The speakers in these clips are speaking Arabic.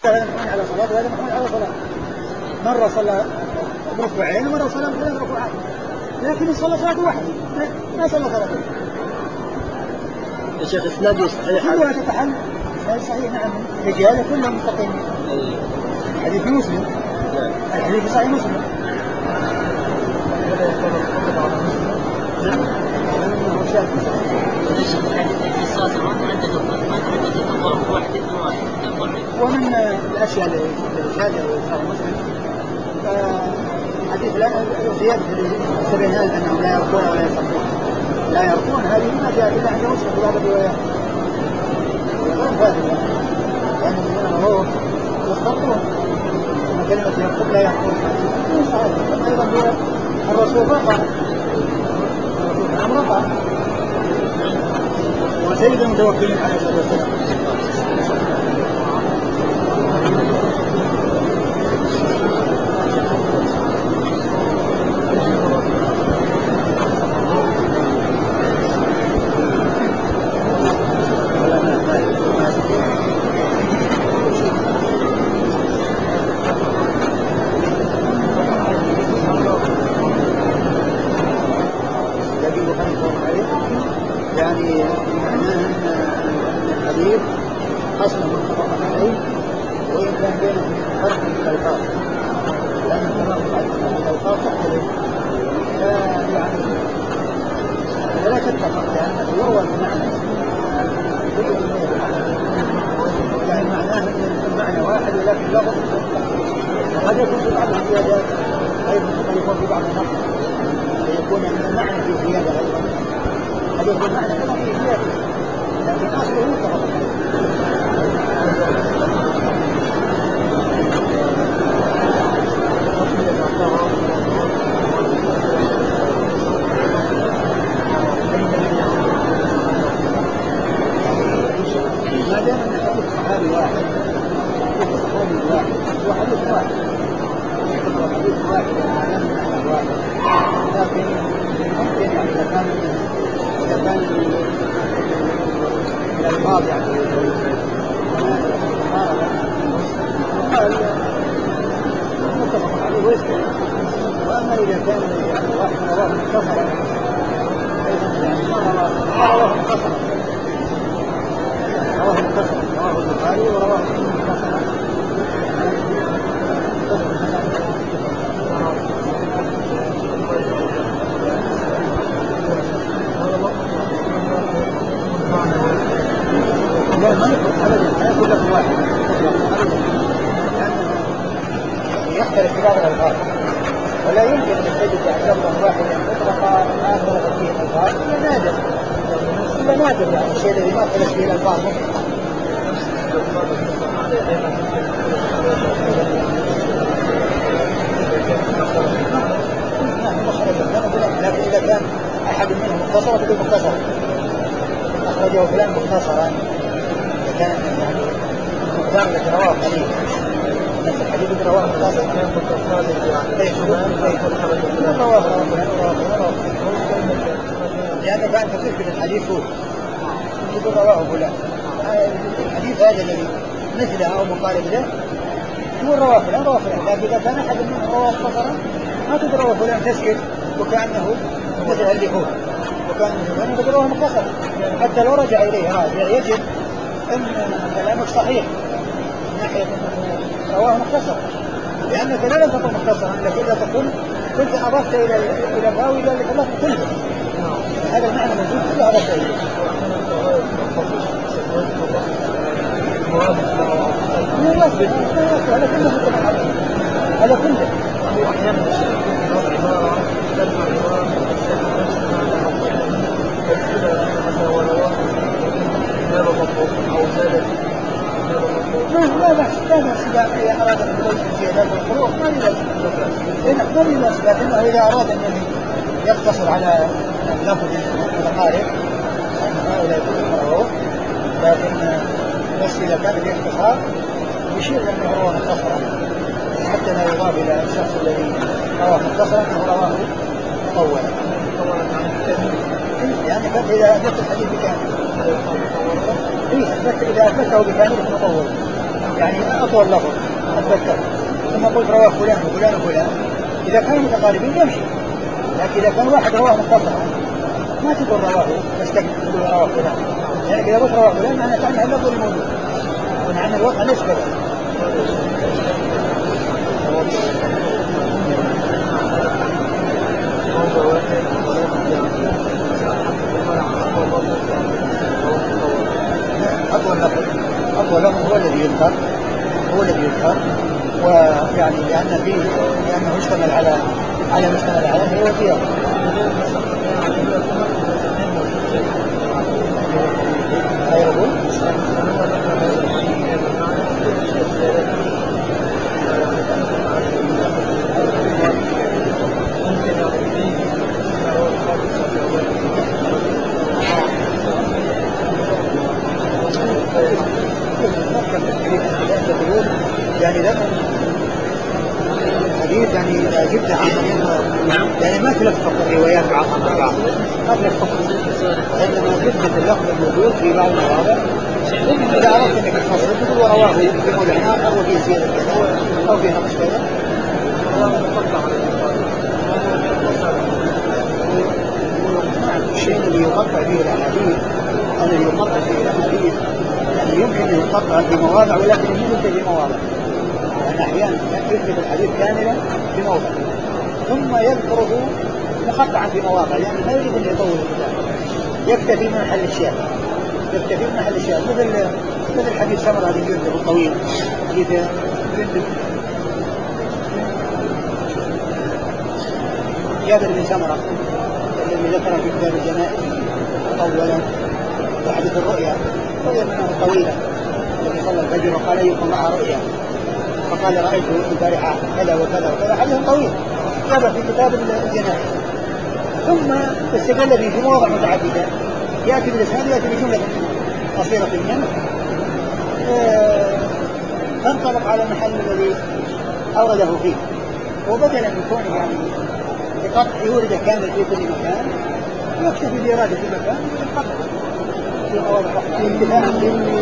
هذا محمول على صلاة وهذا محمول على صلاة. مرة صلى بركوعين ومرة صلى بثلاث ركوعات، لكن صلى صلاة واحدة ما صلى ثلاثة. يا شيخ إسناده صحيح كلها تتحل صحيح. نعم رجاله كلهم مستقيمين. حديث مسلم، الحديث صحيح مسلم. ومن الأشياء اللي زادها صحيح مسلم حديث زيادة السبعينات أنهم لا يرقون ولا يصلون. لا يرقون هذه ما جاءت إلا عند مسلم في بعض الروايات. يعني الذين مروا يصطرون كلمة يرقب لا يرقون أيضا هو الرسول رقع، الرسول رقع وسيد المتوكلين عليه الصلاة والسلام. يعني معناه أن الحديث أصلا متفق عليه، وإن كان بينهم فرق في الألفاظ، لأن الألفاظ تختلف يعني فلا تتفق، لأنه يروى بمعنى يعني معناه أن المعنى واحد ولكن اللفظ وقد يكون في بعض الزيادات أيضا قد يكون في بعض النقص فيكون المعنى في زيادة أيضا قد يكون معنى أيضا في زيادة، لكن أصله متفق ما دام أن حديث صحابي واحد وحديث واحد وحديث واحد وعلم معنى واحد، لكن ممكن يعني إذا كان الألفاظ يعني متفق عليه ويسكت. وأما إذا كان واحد رواه مختصرا يعني رواه مختصرا رواه البخاري ورواه مختصرا لا ما يكون أبدا ما يكون لك واحد يختلف في بعض الألفاظ، ولا يمكن أن تجد يعني لفظا واحدا مطلقا ما اختلفت فيه الألفاظ إلا نادر يعني الشيء الذي ما اختلف فيه الألفاظ مطلقا. لكن إذا كان أحد منهم مختصرا بدون مختصرا أخرجه فلان مختصرا كان يعني مقدار الذي رواه قليل، نفس الحديث الذي رواه مختصرا لأنك أنت تثبت الحديث هو تقول رواه فلان، الحديث هذا الذي مثله أو مقارب له تقول رواه فلان لكن إذا كان أحد منهم رواه مختصرا ما تقول رواه فلان تسكت وكأنه مثل اللي هو وكان تقول رواه مختصرا. حتى لو رجع إليه راجع يجد أن كلامك صحيح من ناحية أنه رواه مختصرا، لأنك لا تقول مختصرا لكن إذا تقول كنت أضفت إلى الراوي ذلك الله كله، هذا المعنى موجود كله أضفت إليه. هذا كله متفق عليه، هذا كله وأحيانا عبارة تجمع عبارة لا بأس إذا أراد أن يبين الزيادات والفروق ما لنفس، لكنه إذا أراد أن يقتصر على اللفظ المتقارب أن هؤلاء يكون فروق، لكن بس إذا كان باختصار يشير أنه رواه مختصرا حتى لا يضاف إلى الشخص الذي رواه مختصرا أنه رواه مطولا، يعني كان إذا أثبت الحديث بكامل إذا أثبته بكامل مطول يعني أطول لفظ أثبته، ثم قلت رواه فلان وفلان وفلان، إذا كانوا متقاربين يمشي. لكن إذا كان واحد رواه مقطعا ما تقول رواه بس تقول رواه فلان، يعني إذا قلت رواه فلان معناه كأنه اللفظ الموجود ومعنى الوضع ليس كذا. أطول لفظ هو الذي يذكر، ويعني لأنه اشتمل على مشتمل عليه هي وثيقة. يعني ذا حديث يعني إذا جبت يعني ما تلفق الروايات بعضها مع بعض، ما تلفق، وإنما تثبت اللفظ الموجود في بعض المواضع. إذا أردت أنك تصل تقول ورواه في موضع آخر وفيه زيادة كذا أو فيه نقص كذا. الشيء الذي يقطع فيه الأحاديث يعني يمكن أن يقطع في مواضع ولكن يمكن في مواضع، لأن أحيانا يثبت الحديث كاملا في موضع ثم يذكره مقطعا في مواضع، يعني ما يريد أن يطول الكتاب، يكتفي من محل الشاهد، مثل حديث سمرة بن جندب الطويل، حديث جابر بن سمرة الذي ذكر في كتاب الجنائز أولا، وحديث الرؤيا طويلة الذي صلى الفجر وقال أيكم رأى رؤيا فقال رأيت البارحة كذا وكذا وكذا، حديث طويل جابه في كتاب الجنائز، ثم استدل به في مواضع متعددة، يأتي بالإسناد يأتي بجملة قصيرة منه، تنطلق على المحل الذي أورده فيه، وبدلا من كونه يعني بقطع يورد كامل في كل مكان يكتفي بإرادة في مكان ويقطع في مواضع أخرى انتفاعا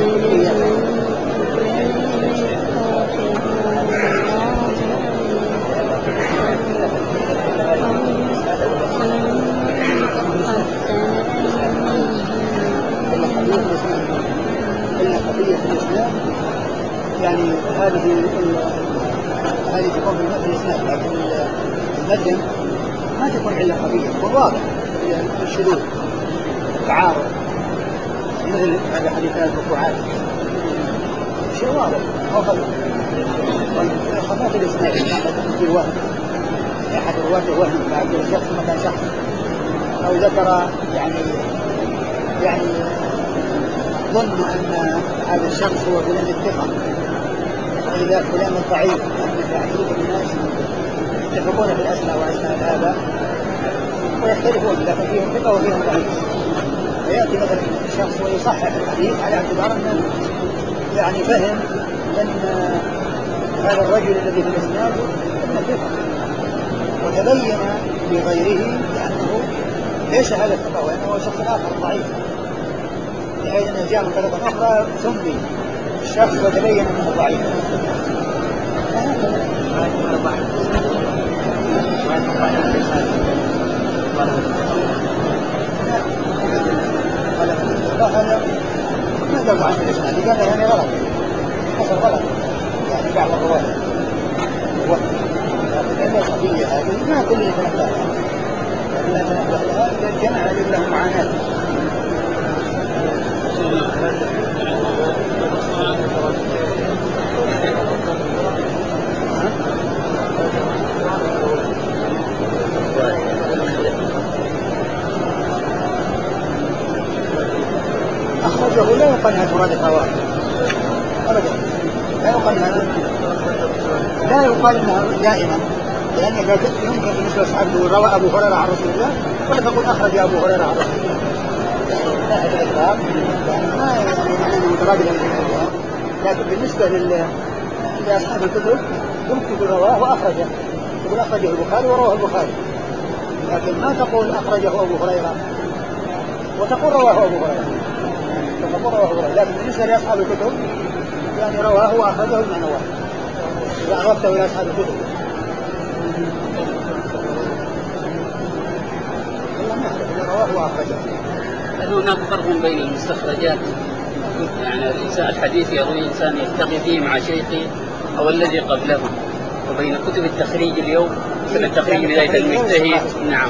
قضية الإسلام، يعني هذه تكون في الإسلام، لكن المتن ما تكون علة خفية، تكون واضح الشذوذ التعارض، مثل هذا حديثات الركوعات شيء واضح أو خفيف. خفاف الإسلام في الوهم، أحد رواته وهم بعد شخص مكان شخص، أو ذكر يعني ظن أن هذا الشخص هو فلان الثقة، وإذا فلان الضعيف، فعجيب الناس يتفقون في الأسماء وأسماء الآباء ويختلفون، لكن فيهم ثقة وفيهم ضعيف، فيأتي مثلا الشخص ويصحح الحديث على اعتبار أنه يعني فهم أن هذا الرجل الذي في الإسناد أنه ثقة، وتبين لغيره لأنه ليس هذا الثقة وإنه هو شخص آخر ضعيف، بحيث أنه جاء من طريقة أخرى سمي الشخص وتبين أنه ضعيف. هذا ما دل عن الإسناد، قال يعني غلط، حصل غلط يعني بعض الرواية، لكن القضية هذه ما كل يتنبه لها الجماعة لهم معاناة. أخرجه لا يقال أنها مراد الرواه أبدا، لا يقال أنها دائما، لأنك يمكن بالنسبة لأصحابه روى أبو هريرة عن رسول الله ولا تقول أخرج أبو هريرة عن رسول الله، لا هذا الإطلاق يعني ما يعني أنه مترادف للإطلاق، لكن بالنسبة لأصحاب الكتب يمكن رواه وأخرجه، تقول أخرجه البخاري ورواه البخاري، لكن ما تقول أخرجه أبو هريرة وتقول رواه أبو هريرة، لكن بالنسبة لأصحاب الكتب يعني رواه وأخرجه بمعنى واحد إذا أردته إلى أصحاب الكتب. رواه وأخرجه. هل هناك فرق بين المستخرجات يعني الحديث يروي إنسان يلتقي فيه مع شيخه أو الذي قبله وبين كتب التخريج اليوم مثل التخريج بداية المجتهد؟ نعم.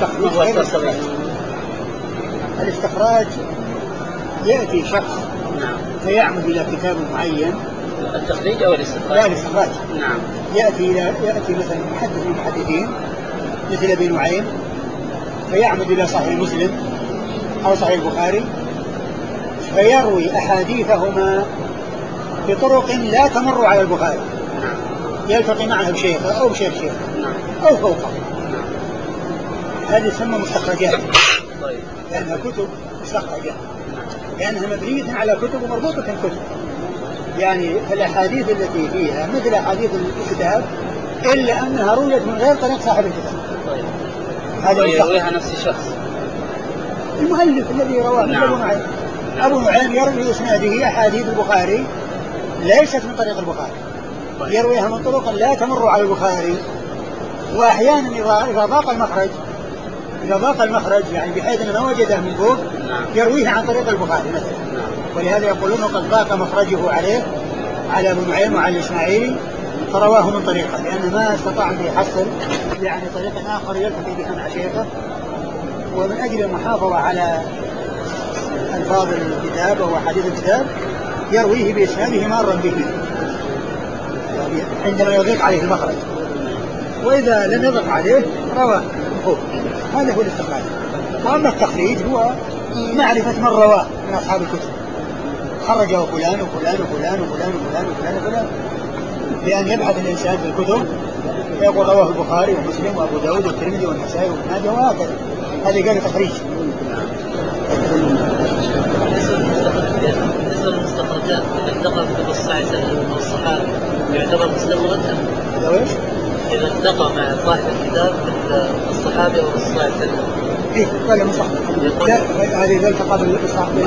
الاستخراج يأتي شخص نعم فيعمد إلى كتاب معين. التخريج أو الاستخراج؟ لا الاستخراج. نعم. يأتي مثلا محدث من المحدثين مثل أبي نعيم فيعمد إلى صحيح مسلم أو صحيح البخاري فيروي أحاديثهما بطرق لا تمر على البخاري. نعم. يلتقي معه بشيخه أو بشيخ شيخ. نعم. أو فوقه. نعم. هذه تسمى مستخرجات. طيب. لأنها كتب مستخرجة لأنها مبنية على كتب ومربوطة كتب. يعني الأحاديث التي فيها مثل أحاديث الكتاب إلا أنها رويت من غير طريق صاحب الكتاب. طيب. هذا يرويها نفس الشخص المؤلف الذي رواه. نعم. أبو نعيم يروي إسناده أحاديث البخاري ليست من طريق البخاري. طيب. يرويها من طرق لا تمر على البخاري. وأحيانا إذا ضاق المخرج يعني بحيث أنه ما وجده من فوق يرويه عن طريق البخاري مثلا. ولهذا يقولون قد ضاق مخرجه على ابن نعيم وعلى الإسماعيلي فرواه من طريقه لأنه ما استطاع أن يحصل يعني طريق آخر يلتقي بها مع شيخه. ومن أجل المحافظة على ألفاظ الكتاب أو حديث الكتاب يرويه بإسناده مارا به عندما يضيق عليه المخرج. وإذا لم يضيق عليه رواه فوق. هذا هو الاستخراج. وأما التخريج هو معرفة من رواه من أصحاب الكتب خرجه فلان وفلان وفلان وفلان وفلان وفلان وفلان بأن يبحث الإنسان في الكتب فيقول رواه البخاري ومسلم وأبو داود والترمذي والنسائي وابن ماجه وهكذا. هذه قال تخريج. المستخرجات إذا التقى كتب الصحابة يعتبر مستخرجا. إذا التقى مع صاحب الكتاب الصحابي أو الصحابي إيه ولا مستخرج. لا هذه إذا التقى بالصحابي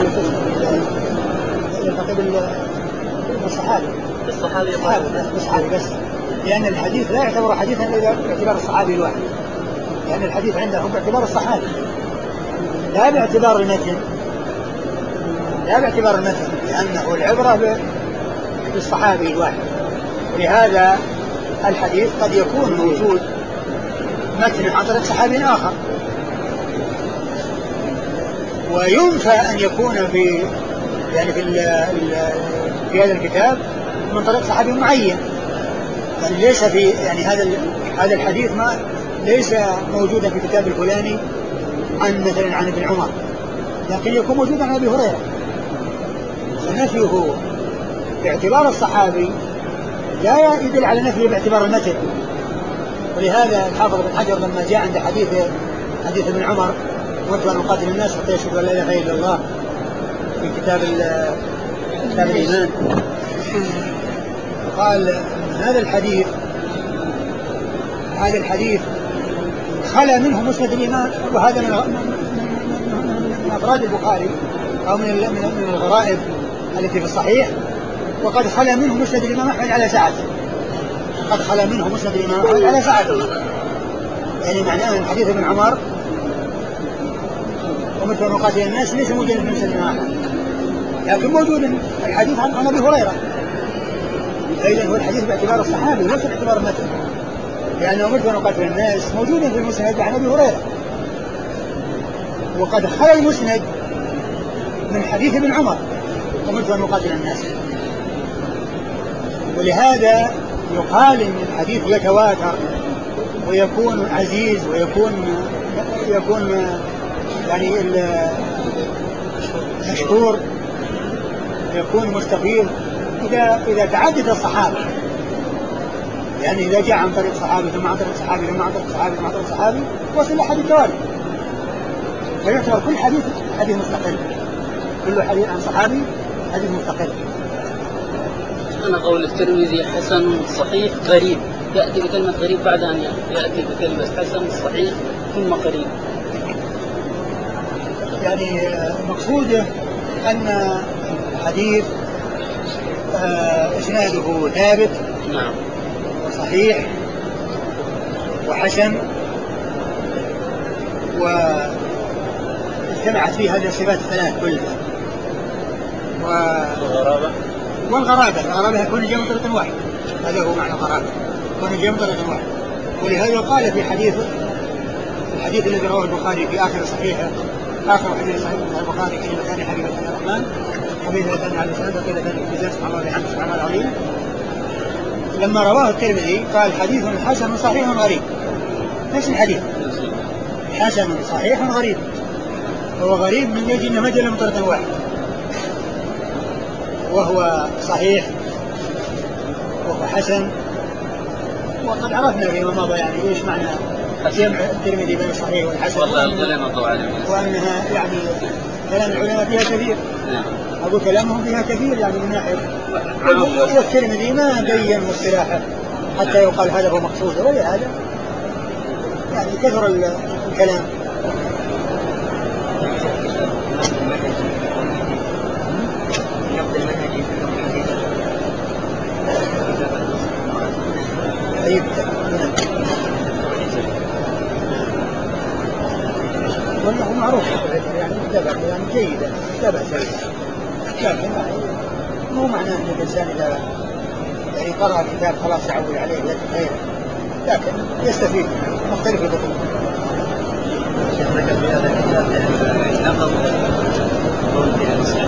الصحابي بس لأن الحديث لا يعتبر حديثا إلا باعتبار الصحابي الواحد. لأن الحديث عندهم باعتبار الصحابي لا باعتبار المتن لأنه العبرة بالصحابي الواحد. ولهذا الحديث قد يكون موجود متن عن طريق صحابي آخر وينفى أن يكون في هذا الكتاب من طريق صحابي معين. يعني ليس في يعني هذا الحديث ما ليس موجودا في الكتاب الفلاني مثلا عن ابن عمر لكن يكون موجودا عن أبي هريرة. فنفيه باعتبار الصحابي لا يدل على نفيه باعتبار المتن. ولهذا الحافظ بن حجر لما جاء عند حديث ابن عمر وانت أن نقاتل الناس حتى يشهدوا أن لا إله إلا الله في كتاب الإيمان قال هذا الحديث خلا منه مسند الإمام وهذا من أفراد البخاري أو من الغرائب التي في الصحيح. وقد خلا منه مسند الإمام أحمد على سعته. يعني معناه أن حديث ابن عمر ومثل نقاتل الناس ليس موجود في مسند الإمام أحمد لكن موجود الحديث عن أبي هريرة. فإذا هو الحديث باعتبار الصحابي وليس باعتبار المتن لأنه مثل نقاتل الناس موجود في المسند عن أبي هريرة. وقد خلا المسند من حديث ابن عمر ومثل نقاتل الناس. ولهذا يقال ان الحديث يتواتر ويكون عزيز ويكون يعني مشهور ويكون مستفيض إذا تعدد الصحابة. يعني إذا جاء عن طريق صحابي ثم عن طريق صحابي ثم عن طريق صحابي ثم عن طريق صحابي وصل لحديث توالي فيعتبر كل حديث مستقل. كل حديث عن صحابي حديث مستقل. أنا قول الترمذي حسن صحيح غريب يأتي بكلمة غريب بعد أن يأتي بكلمة حسن صحيح ثم قريب. يعني مقصوده أن الحديث إسناده ثابت نعم. وصحيح وحسن، واجتمعت فيه هذه الصفات الثلاث كلها. والغرابة يكون جاء من طريق واحد، هذا هو معنى الغرابة، يكون جاء من طريق واحد. ولهذا قال في الحديث الذي رواه البخاري في آخر صحيحه، آخر حديث صحيح البخاري حين كان حبيب الرحمن حبيب الثاني على الإسلام وقيل ثاني في سبحان الله وبحمده سبحان الله العظيم، لما رواه الترمذي قال حديث حسن صحيح غريب، نفس الحديث حسن صحيح غريب، هو غريب من يجي انه مجل من طريق واحد، وهو صحيح وهو حسن. وقد عرفنا فيما مضى يعني ايش معنى جمع الترمذي بين الصحيح والحسن، وانها يعني كلام العلماء فيها كثير. أقول كلامهم فيها كثير يعني من ناحية، والترمذي ما بين مصطلحه حتى يقال هذا هو مقصود، ولهذا يعني كثر الكلام. والله معروف يعني متابع يعني جيدا متابع سريع، لكن مو معناه ان الانسان اذا يعني قرأ كتاب خلاص يعول عليه لا غيره، لكن يستفيد مختلف الكتب. شيخ ذكر في هذا الكتاب نقض قول في المسلم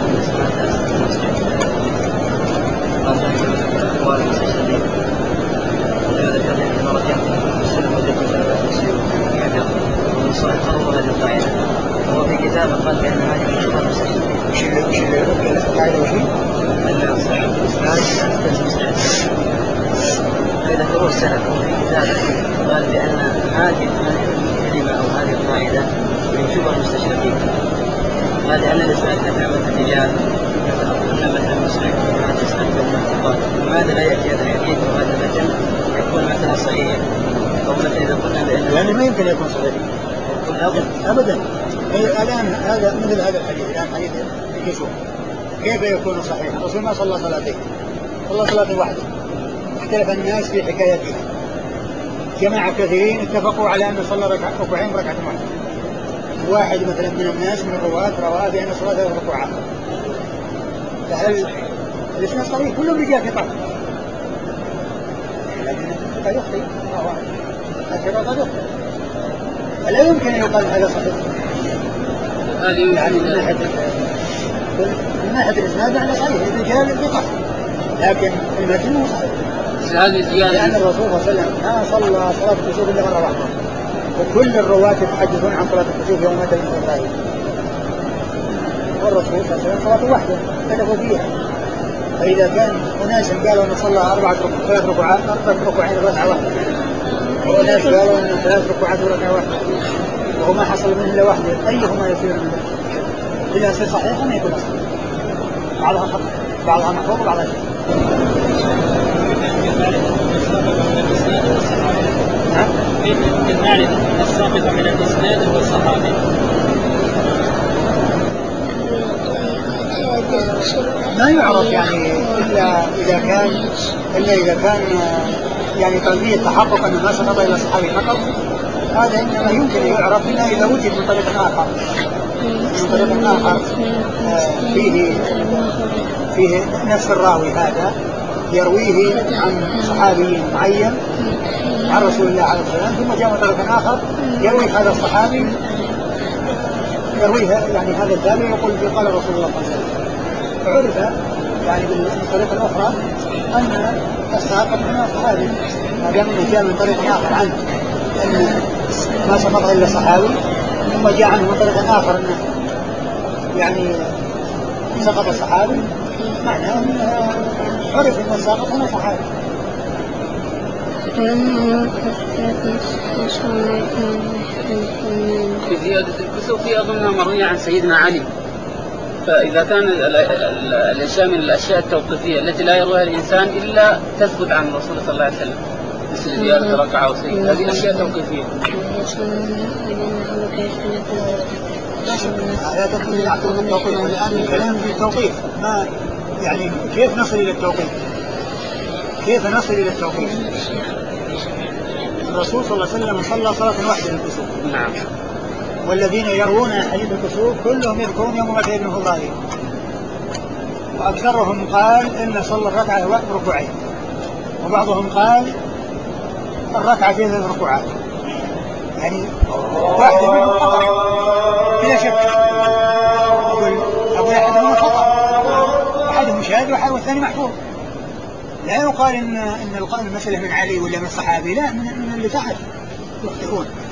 قال أقوال المستشهدين، ولهذا كان عندما رجعت المسلم وجدت تفسير كثير من صحيح قرض هذه القاعدة، وهو في كتابه قال بأن هذه أقوال المستشهدين وش القاعدة وشي؟ أن صحيح الإسناد لا تستلزم السند، فذكروا السند في كتابه قال بأن هذه الكلمة أو هذه القاعدة ينشبها المستشرقين، قال لأن الإسناد نعمة الرجال نعمة المسلم وهذا الإسناد بالمعتقد، لماذا لا يأتي هذا الحديث وهذا المتن يكون مثلا صحيح، أو مثلا إذا قلنا بأن يعني ما يمكن يكون صحيح أبدا. الآن هذا مثل هذا الحديث، الآن حديث الكسوة كيف يكون صحيحا؟ الرسول ما صلى صلاتين، صلى صلاة واحدة، اختلف الناس في حكايتها، جماعة كثيرين اتفقوا على أن صلى ركعتين ركعة واحدة، واحد مثلا من الناس من الرواة رواه بأن صلاة 3 ركوعات، فهل الإسناد صحيح؟ كلهم رجال ثقات، لكن قد يخطئ الثقة قد يخطئ، فلا يمكن أن يقال هذا صحيح. يعني من ناحية الإسناد يعني صحيح الرجال ثقة، لكن المتن مو صحيح، لأن الرسول صلى الله عليه وسلم ما صلى صلاة الكسوف إلا مرة واحدة، وكل الرواة يتحدثون عن صلاة الكسوف يوم مات من إبراهيم، والرسول صلى الله عليه وسلم صلاة واحدة اختلفوا فيها. فإذا كان أناس قالوا أن صلى 3 ركوعات 4 ركوعين ركعة واحدة، وناس قالوا أن 3 ركوعات وركعة واحدة، وهو ما حصل منه إلا واحدة، أيهما يصير منه؟ إذا يصير صحيح ما يكون صحيح، بعضها خطأ بعضها محفوظ وبعضها شيء. كيف يمكن نعرف الساقط من الإسناد والصحابي؟ ما يعرف يعني إلا إذا كان يعني قلبية تحقق أن ما سقط إلى الصحابي فقط، هذا إنما يمكن أن يعرف إلا إذا وجد من طريق آخر، فيه نفس الراوي هذا يرويه عن صحابي معين عن رسول الله عليه الصلاة والسلام، ثم جاء من طريق آخر يروي هذا الصحابي يرويها يعني هذا التابع يقول قال رسول الله صلى الله عليه وسلم، فعرف يعني بالطريقة الأخرى أن الساقط من الصحابي، ما دام أنه جاء من طريق آخر عنه أن ما سقط إلا الصحابي، ثم جاء عنه من طريق آخر أنه يعني سقط الصحابي، معناه عرف أن الساقط هنا صحابي. في زيادة الكسوف أظنها مروية عن سيدنا علي، فإذا كان الأشياء من الأشياء التوقيفية التي لا يرويها الإنسان إلا تثبت عن الرسول صلى الله عليه وسلم مثل زيادة ركعة وسيد، هذه أشياء توقيفية. لا تكون التوقيف، الآن الكلام في التوقيف، يعني كيف نصل إلى التوقيت؟ كيف نصل إلى التوقيت؟ الرسول صلى الله عليه وسلم صلى صلاة واحدة للكسوف. نعم. والذين يروون حديث الكسوف كلهم يذكرون يوم مات ابن فضالي، وأكثرهم قال إن صلى الركعة ركوعين، وبعضهم قال الركعتين 3 ركوعات، يعني واحدة منهم خطأ بلا شك. أقول أحدهم خطأ، أحدهم شاذ والثاني محفوظ. لا يقال إن المسألة من علي ولا من صحابي، لا، من اللي تحت يخطئون.